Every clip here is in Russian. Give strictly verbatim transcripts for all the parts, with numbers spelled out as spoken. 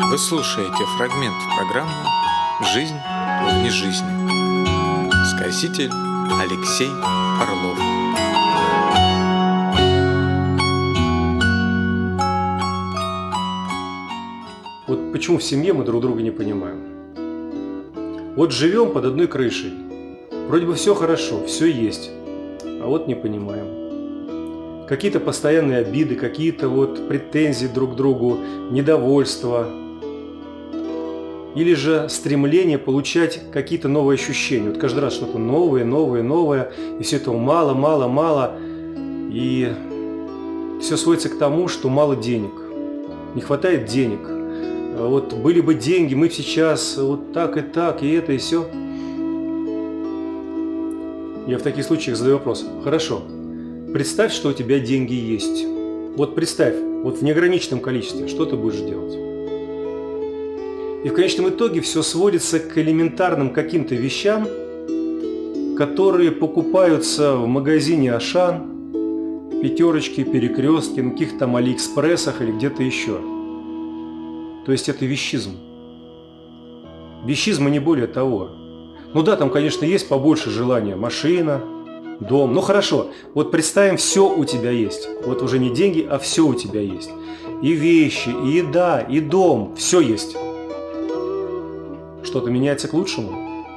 Вы слушаете фрагмент программы «Жизнь вне жизни». Сказитель Алексей Орлов. Вот почему в семье мы друг друга не понимаем. Вот живем под одной крышей. Вроде бы все хорошо, все есть, а вот не понимаем. Какие-то постоянные обиды, какие-то вот претензии друг к другу, недовольство. Или же стремление получать какие-то новые ощущения. Вот каждый раз что-то новое, новое, новое. И все этого мало, мало, мало. И все сводится к тому, что мало денег. Не хватает денег. Вот были бы деньги, мы бы сейчас вот так и так, и это, и все. Я в таких случаях задаю вопрос. Хорошо, представь, что у тебя деньги есть. Вот представь, вот в неограниченном количестве, что ты будешь делать? И в конечном итоге все сводится к элементарным каким-то вещам, которые покупаются в магазине Ашан, Пятерочке, Перекрестке, на каких-то там Алиэкспрессах или где-то еще. То есть это вещизм. Вещизм и не более того. Ну да, там, конечно, есть побольше желания. Машина, дом. Ну хорошо, вот представим, все у тебя есть. Вот уже не деньги, а все у тебя есть. И вещи, и еда, и дом. Все есть. Что-то меняется к лучшему?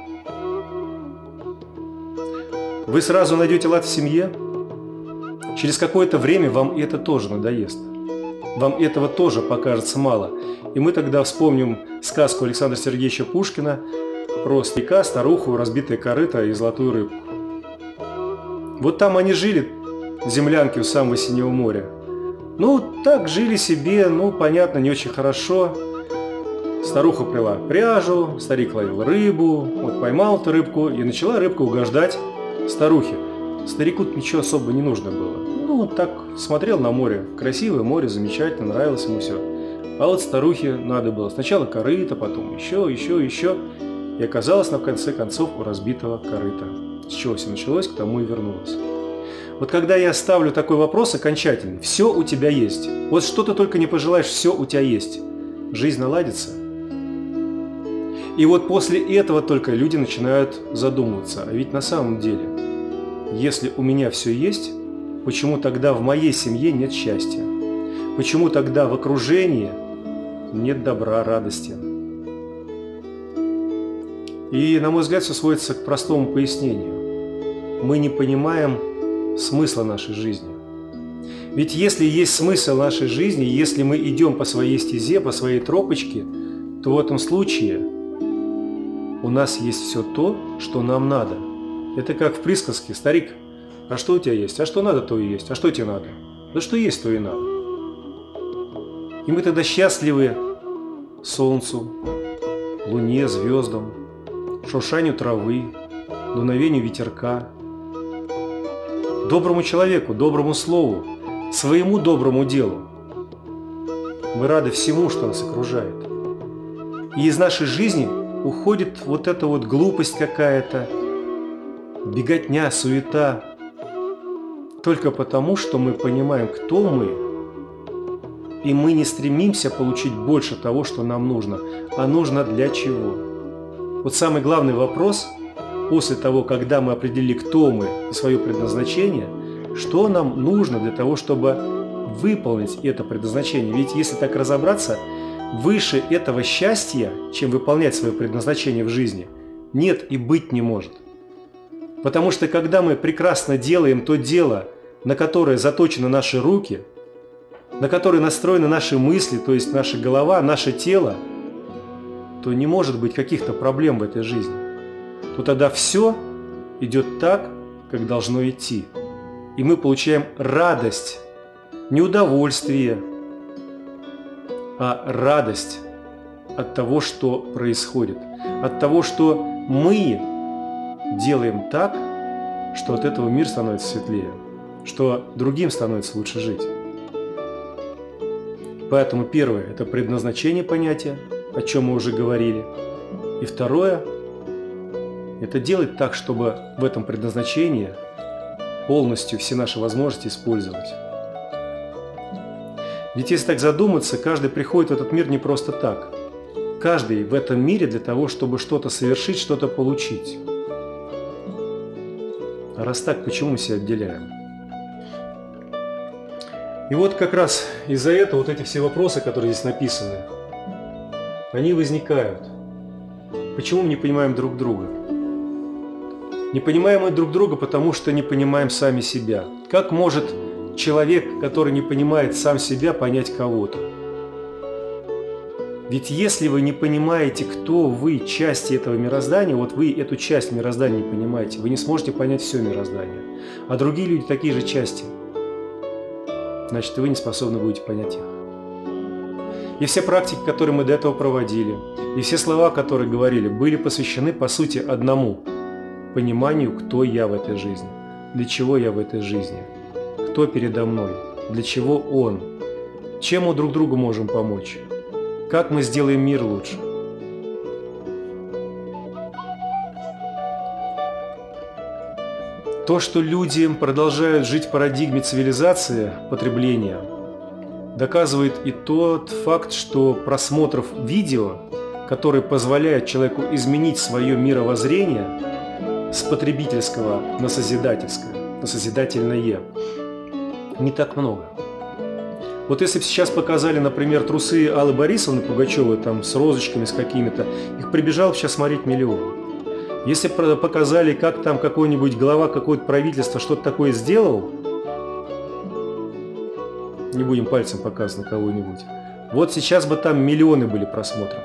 Вы сразу найдете лад в семье? Через какое-то время вам это тоже надоест. Вам этого тоже покажется мало. И мы тогда вспомним сказку Александра Сергеевича Пушкина про старика, старуху, разбитое корыто и золотую рыбку. Вот там они жили, в землянке у самого Синего моря. Ну, так жили себе, ну, понятно, не очень хорошо. Старуха плела пряжу, старик ловил рыбу, вот поймал эту рыбку, и начала рыбка угождать старухе. Старику ничего особо не нужно было. Ну, он так смотрел на море. Красивое море, замечательно, нравилось ему все. А вот старухе надо было сначала корыто, потом еще, еще, еще. И оказалось, на конце концов, у разбитого корыта. С чего все началось, к тому и вернулось. Вот когда я ставлю такой вопрос окончательный, все у тебя есть. Вот что ты только не пожелаешь, все у тебя есть. Жизнь наладится. И вот после этого только люди начинают задумываться. А ведь на самом деле, если у меня все есть, почему тогда в моей семье нет счастья? Почему тогда в окружении нет добра, радости? И, на мой взгляд, все сводится к простому пояснению. Мы не понимаем смысла нашей жизни. Ведь если есть смысл нашей жизни, если мы идем по своей стезе, по своей тропочке, то в этом случае у нас есть все то, что нам надо. Это как в присказке: старик, а что у тебя есть? А что надо, то и есть. А что тебе надо? Да что есть, то и надо. И мы тогда счастливы солнцу, луне, звездам, шуршанию травы, дуновению ветерка, доброму человеку, доброму слову, своему доброму делу. Мы рады всему, что нас окружает. И из нашей жизни уходит вот эта вот глупость какая-то, беготня, суета, только потому, что мы понимаем, кто мы, и мы не стремимся получить больше того, что нам нужно, а нужно для чего. Вот самый главный вопрос, после того, когда мы определили, кто мы и свое предназначение, что нам нужно для того, чтобы выполнить это предназначение. Ведь если так разобраться, выше этого счастья, чем выполнять свое предназначение в жизни, нет и быть не может. Потому что когда мы прекрасно делаем то дело, на которое заточены наши руки, на которое настроены наши мысли, то есть наша голова, наше тело, то не может быть каких-то проблем в этой жизни. То тогда все идет так, как должно идти. И мы получаем радость, не удовольствие, а радость от того, что происходит, от того, что мы делаем так, что от этого мир становится светлее, что другим становится лучше жить. Поэтому первое – это предназначение понятия, о чем мы уже говорили. И второе – это делать так, чтобы в этом предназначении полностью все наши возможности использовать. Ведь если так задуматься, каждый приходит в этот мир не просто так. каждый в этом мире для того, чтобы что-то совершить, что-то получить. А раз так, почему мы себя отделяем? И вот как раз из-за этого вот эти все вопросы, которые здесь написаны, они возникают. Почему мы не понимаем друг друга? Не понимаем мы друг друга, потому что не понимаем сами себя. Как может человек, который не понимает сам себя, понять кого-то? Ведь если вы не понимаете, кто вы, части этого мироздания, вот вы эту часть мироздания не понимаете, вы не сможете понять все мироздание. А другие люди такие же части. Значит, вы не способны будете понять их. И все практики, которые мы до этого проводили, и все слова, которые говорили, были посвящены, по сути, одному – пониманию, кто я в этой жизни, для чего я в этой жизни, кто передо мной, для чего он, чем мы друг другу можем помочь, как мы сделаем мир лучше. То, что люди продолжают жить в парадигме цивилизации потребления, доказывает и тот факт, что просмотров видео, которые позволяют человеку изменить свое мировоззрение с потребительского на созидательское, на созидательное, не так много. Вот если бы сейчас показали, например, трусы Аллы Борисовны Пугачевой там, с розочками, с какими-то, их прибежал бы сейчас смотреть миллион. Если бы показали, как там какой-нибудь глава какое-то правительства что-то такое сделал, не будем пальцем показывать на кого-нибудь, вот сейчас бы там миллионы были просмотров.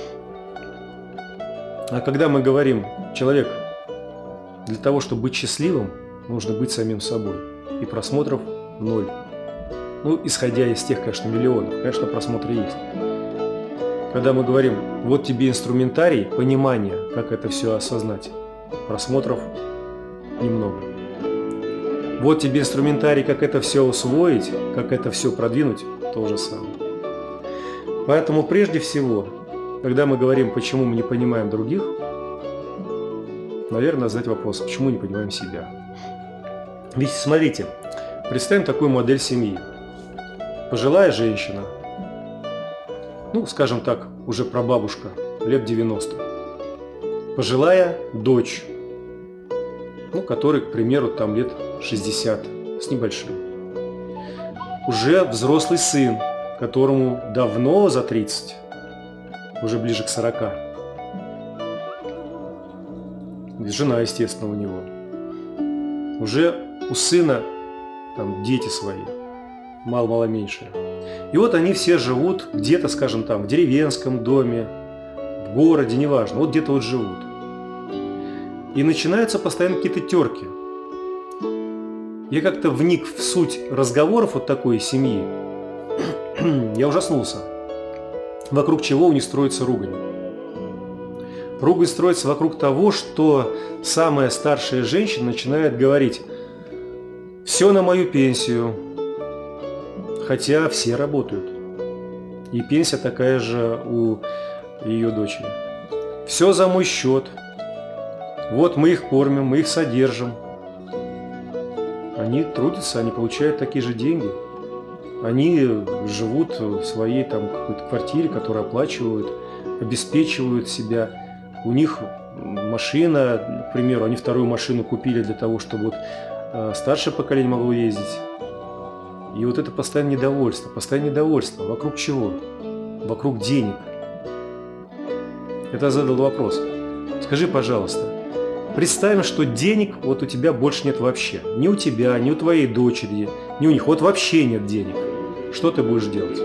А когда мы говорим, человек, для того, чтобы быть счастливым, нужно быть самим собой. И просмотров ноль. Ну, исходя из тех, конечно, миллионов, конечно, просмотры есть. Когда мы говорим, вот тебе инструментарий, понимание, как это все осознать, просмотров немного. Вот тебе инструментарий, как это все усвоить, как это все продвинуть, то же самое. Поэтому прежде всего, когда мы говорим, почему мы не понимаем других, наверное, задать вопрос, почему не понимаем себя. Ведь смотрите, представим такую модель семьи. Пожилая женщина, ну, скажем так, уже прабабушка, лет девяносто. Пожилая дочь, ну, которой, к примеру, там лет шестьдесят с небольшим. Уже взрослый сын, которому давно за тридцать, уже ближе к сорока. Жена, естественно, у него. Уже у сына там дети свои, мало-мало меньшие. И вот они все живут где-то, скажем, там, в деревенском доме, в городе, неважно, вот где-то вот живут. И начинаются постоянно какие-то терки. Я как-то вник в суть разговоров вот такой семьи. Я ужаснулся. Вокруг чего у них строится ругань. Ругань строится вокруг того, что самая старшая женщина начинает говорить: все на мою пенсию. Хотя все работают. И пенсия такая же у ее дочери. Все за мой счет. Вот мы их кормим, мы их содержим. Они трудятся, они получают такие же деньги. Они живут в своей там какой-то квартире, которую оплачивают, обеспечивают себя. У них машина, к примеру, они вторую машину купили для того, чтобы вот старшее поколение могло ездить. И вот это постоянное недовольство, постоянное недовольство. Вокруг чего? Вокруг денег. Это задал вопрос. Скажи, пожалуйста, представим, что денег вот у тебя больше нет вообще. Ни у тебя, ни у твоей дочери, ни у них. Вот вообще нет денег. Что ты будешь делать?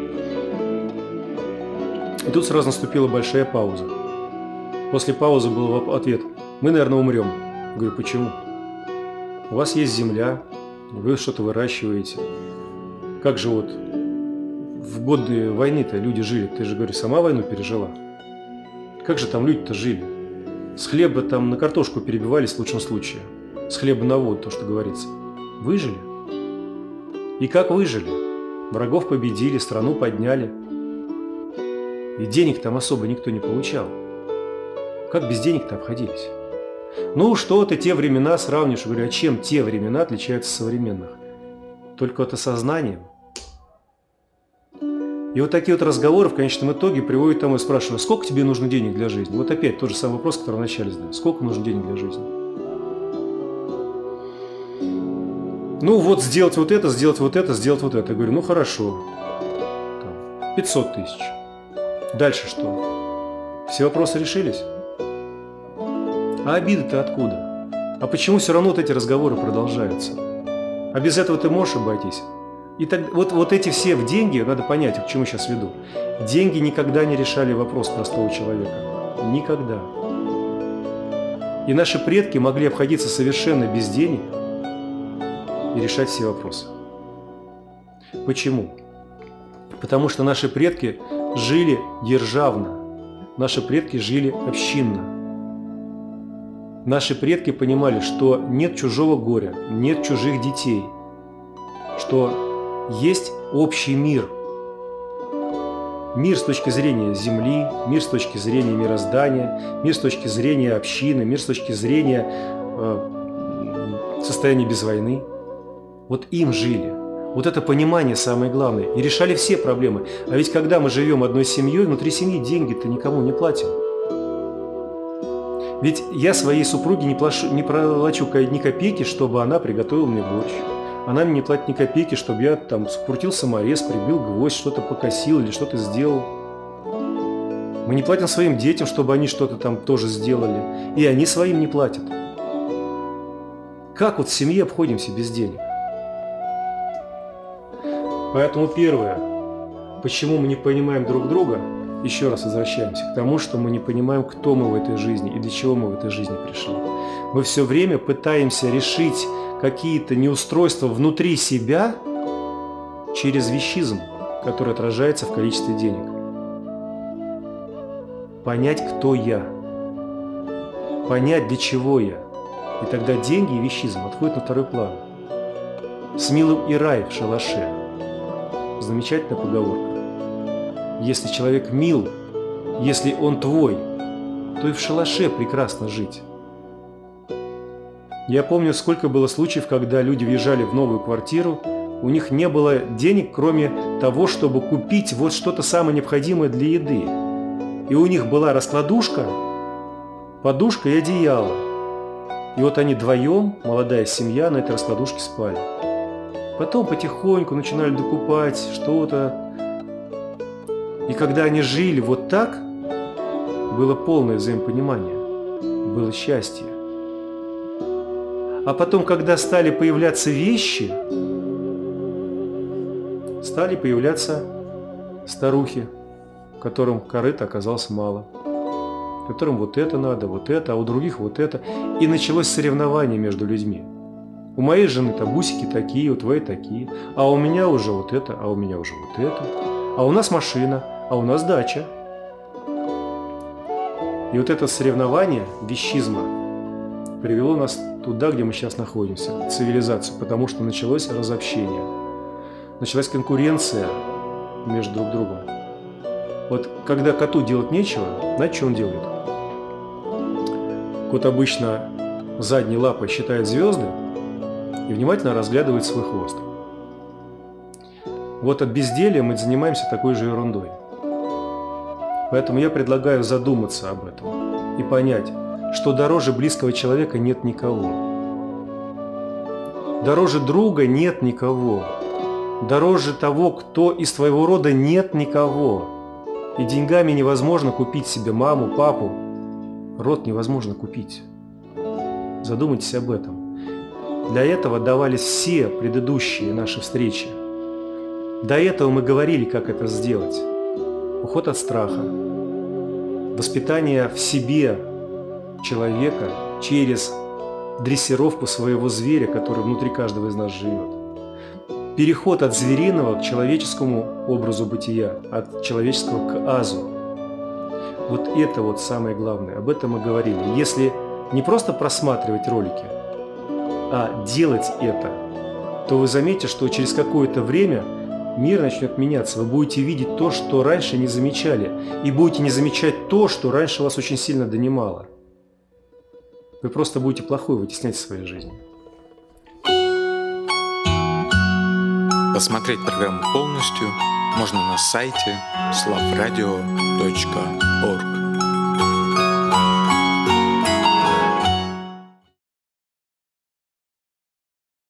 И тут сразу наступила большая пауза. После паузы был ответ: мы, наверное, умрем. Я говорю, почему? У вас есть земля, вы что-то выращиваете. Как же вот в годы войны-то люди жили? Ты же, говорю, сама войну пережила. Как же там люди-то жили? С хлеба там на картошку перебивались в лучшем случае. С хлеба на воду, то, что говорится. Выжили. И как выжили? Врагов победили, страну подняли. И денег там особо никто не получал. Как без денег-то обходились? Ну, что ты те времена сравнишь? Я говорю, а чем те времена отличаются от современных? Только от осознания. И вот такие вот разговоры в конечном итоге приводят к тому, и спрашиваю, сколько тебе нужно денег для жизни? Вот опять тот же самый вопрос, который вначале задал. Сколько нужно денег для жизни? Ну вот сделать вот это, сделать вот это, сделать вот это. Я говорю, ну хорошо. Там, пятьсот тысяч. Дальше что? Все вопросы решились? А обиды-то откуда? А почему все равно вот эти разговоры продолжаются? А без этого ты можешь обойтись? И так, вот, вот эти все в деньги, надо понять, к чему сейчас веду. Деньги никогда не решали вопрос простого человека. Никогда. И наши предки могли обходиться совершенно без денег и решать все вопросы. Почему? Потому что наши предки жили державно. Наши предки жили общинно. Наши предки понимали, что нет чужого горя, нет чужих детей, что есть общий мир. Мир с точки зрения земли, мир с точки зрения мироздания, мир с точки зрения общины, мир с точки зрения э, состояния без войны. Вот им жили. Вот это понимание самое главное. И решали все проблемы. А ведь когда мы живем одной семьей, внутри семьи деньги-то никому не платим. Ведь я своей супруге не, плачу, не плачу ни копейки, чтобы она приготовила мне борщ. Она мне не платит ни копейки, чтобы я там скрутил саморез, прибил гвоздь, что-то покосил или что-то сделал. Мы не платим своим детям, чтобы они что-то там тоже сделали. И они своим не платят. Как вот в семье обходимся без денег? Поэтому первое, почему мы не понимаем друг друга, еще раз возвращаемся к тому, что мы не понимаем, кто мы в этой жизни и для чего мы в этой жизни пришли. Мы все время пытаемся решить какие-то неустройства внутри себя через вещизм, который отражается в количестве денег. Понять, кто я. Понять, для чего я. И тогда деньги и вещизм отходят на второй план. С милым и рай в шалаше. Замечательная поговорка. Если человек мил, если он твой, то и в шалаше прекрасно жить. Я помню, сколько было случаев, когда люди въезжали в новую квартиру, у них не было денег, кроме того, чтобы купить вот что-то самое необходимое для еды. И у них была раскладушка, подушка и одеяло. И вот они вдвоем, молодая семья, на этой раскладушке спали. Потом потихоньку начинали докупать что-то. И когда они жили вот так, было полное взаимопонимание, было счастье. А потом, когда стали появляться вещи, стали появляться старухи, которым корыта оказалось мало, которым вот это надо, вот это, а у других вот это. И началось соревнование между людьми. У моей жены-то бусики такие, у твоей такие, а у меня уже вот это, а у меня уже вот это, а у нас машина, а у нас дача. И вот это соревнование вещизма привело нас туда, где мы сейчас находимся, в цивилизацию, потому что началось разобщение, началась конкуренция между друг другом. Вот когда коту делать нечего, знаете, что он делает? Кот обычно задней лапой считает звезды и внимательно разглядывает свой хвост. Вот от безделья мы занимаемся такой же ерундой. Поэтому я предлагаю задуматься об этом и понять, что дороже близкого человека нет никого. Дороже друга нет никого. Дороже того, кто из твоего рода, нет никого. И деньгами невозможно купить себе маму, папу. Род невозможно купить. Задумайтесь об этом. Для этого давались все предыдущие наши встречи. До этого мы говорили, как это сделать. Уход от страха. Воспитание в себе человека через дрессировку своего зверя, который внутри каждого из нас живет. Переход от звериного к человеческому образу бытия, от человеческого к азу. Вот это вот самое главное. Об этом мы говорили. Если не просто просматривать ролики, а делать это, то вы заметите, что через какое-то время мир начнет меняться. Вы будете видеть то, что раньше не замечали. И будете не замечать то, что раньше вас очень сильно донимало. Вы просто будете плохое вытеснять в своей жизни. Посмотреть программу полностью можно на сайте славрадио точка орг.